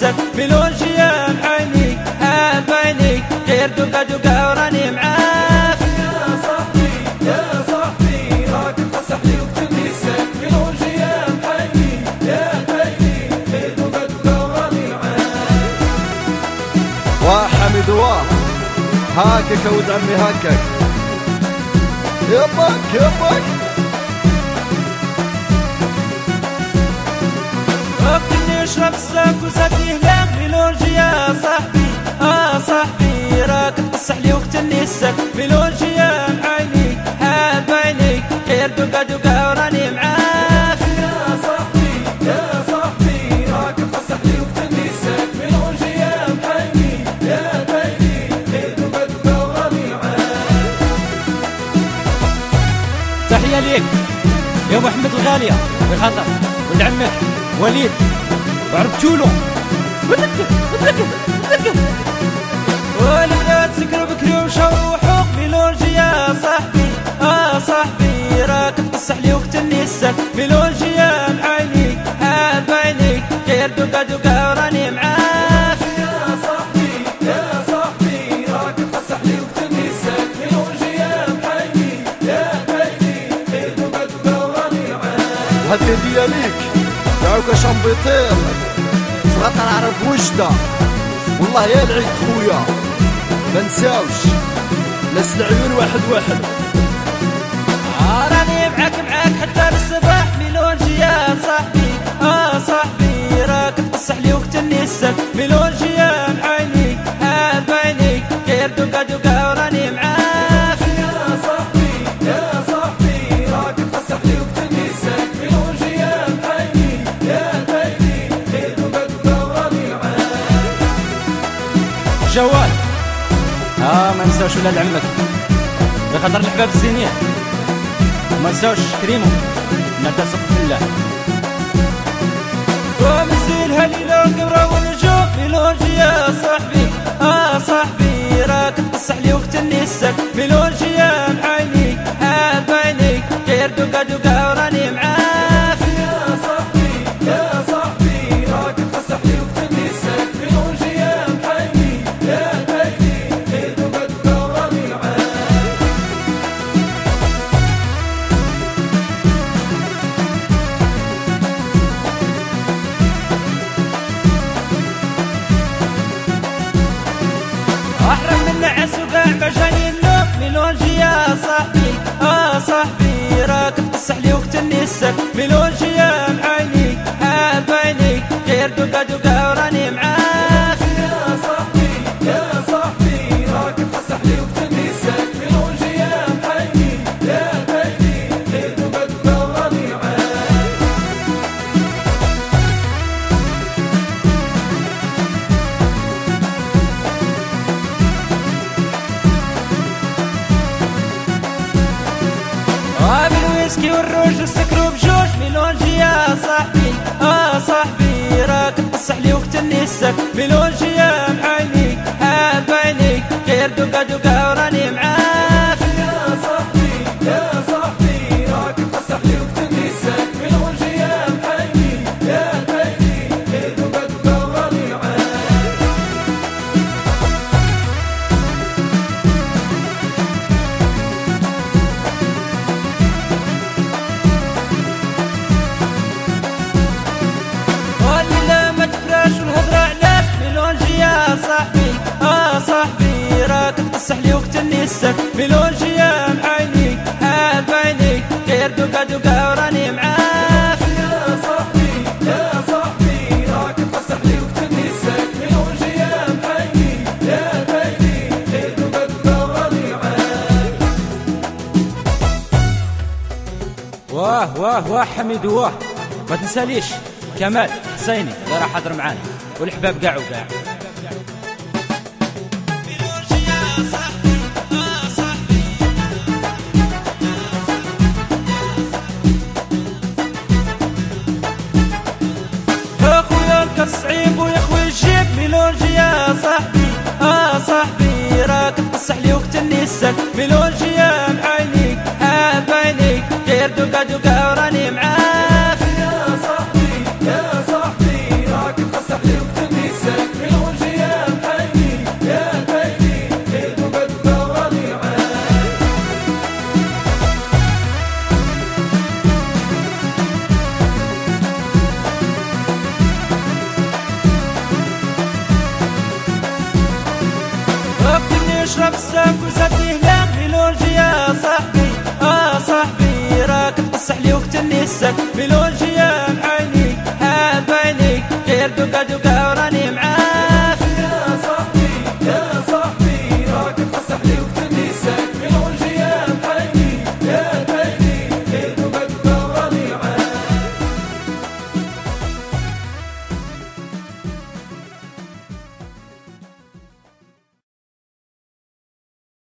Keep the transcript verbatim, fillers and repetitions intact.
السك ميلوجيا عيني حاب عيني غير دقة دقة وراني معاك يا صاحبي يا صاحبي راك تفسح لي وتبني السك ميلوجيا عيني يا عيني غير دقة دقة وراني معاك. واه حمد واه هاكك ولد عمي هاكك يبك يبك وقتني اشرب السك وزادني هلاك ميلوجيا صاحبي اه صاحبي راك تفسح لي وقتني السك ميلوجيا عيني حاب عيني غير دقة دقة وراني معاك يا صاحبي يا صاحبي راك تفسح لي وتبني السك ميلوجيا عيني يا عيني غير دقة دقة وراني معاك. تحية ليك يا محمد الغالية بخطر ولد عمك وليد وعرفتولو وتذكر وتذكر وتذكر والبنات سكروا بكري ومشاو روحوا ميلوجيا صاحبي اه صاحبي راك تفسح لي وقتني السك ميلوجيا عيني حاب عيني غير دقة دقة وراني معاك يا صاحبي يا صاحبي راك تفسح لي وتبني السك ميلوجيا عيني يا عيني غير دقة دقة وراني معاك. وهذه هدية ليك دعوك شامبيطير صغات العرب وجدة والله يا العيد خويا ما نساوش ناس العيون واحد واحد. آه راني معاك معاك حتى بالصباح ميلوجيا صاحبي اه صاحبي راك تفسح لي وقتني السك ميلوجيا عيني حاب عيني غير دقة دقة وراني معاك يا صاحبي يا صاحبي راك تفسح لي وتبني السك ميلوجيا عيني يا عيني غير دقة دقة وراني معاك. جوال اه ما نساوش ولاد عمك بخاطر الحباب الزينين وما نساوش كريمو نتصف بالله ومزيلها ليلة وقبرة ونجوم ميلوجيا صاحبي اه صاحبي راك تفسح لي وقتني السك ميلوجيا عيني حاب عيني غير دقة دقة وراني معاك يا صاحبي يا صاحبي راك تفسح لي وتبني السك ميلوجيا عيني يا عيني غير دقة دقة وراني معاك. احرم من نعس وقاع مجاني النوم ميلوجيا صاحبي اه صاحبي راك تفسح لي وقتني السك ميلوجيا عيني حاب عيني غير دقة دقة وراني معاك يا صاحبي يا صاحبي راك تفسح لي وتبني السك ميلوجيا عيني يا عيني غير دقة دقة وراني معاك. آه بالويسكي والروج والسكرو بجوج ميلوجيا صاحبي اه صاحبي راك تفسح لي وقتني السك ميلوجيا عيني حاب عيني غير دقة دقة وراني معاك يا صاحبي يا صاحبي راك تفسح لي وتبني السك ميلوجيا عيني يا عيني غير دقة دقة وراني معاك. والليلة ما تفراش والهضرة علاش ميلوجيا صاحبي اه صاحبي راك تفسح لي وقتني السك ميلوجيا عيني حاب عيني غير دقة دقة وراني معاك يا صاحبي يا صاحبي راك تفسح لي وتبني السك ميلوجيا عيني يا عيني غير دقة دقة وراني معاك. واه واه واه حميد واه ما تنساليش كمال حسيني اللي راح حضر معانا والحباب قاع وقاع اخويا الكاس صعيب ويا خويا الجيب ميلوجيا صاحبي اه صاحبي راك تفسح لي وقتني السك ميلوجيا عيني حاب عيني غير دقة دقة وراني معاك يا صاحبي يا صاحبي راك تفسح لي وتبني ونشرب الساك وسدي هلال ميلونجي يا صاحبي اه صاحبي راك تقصح لي وقت النساك ميلونجي يا بعيني حاب عينيك غير دوكا دوكا وراني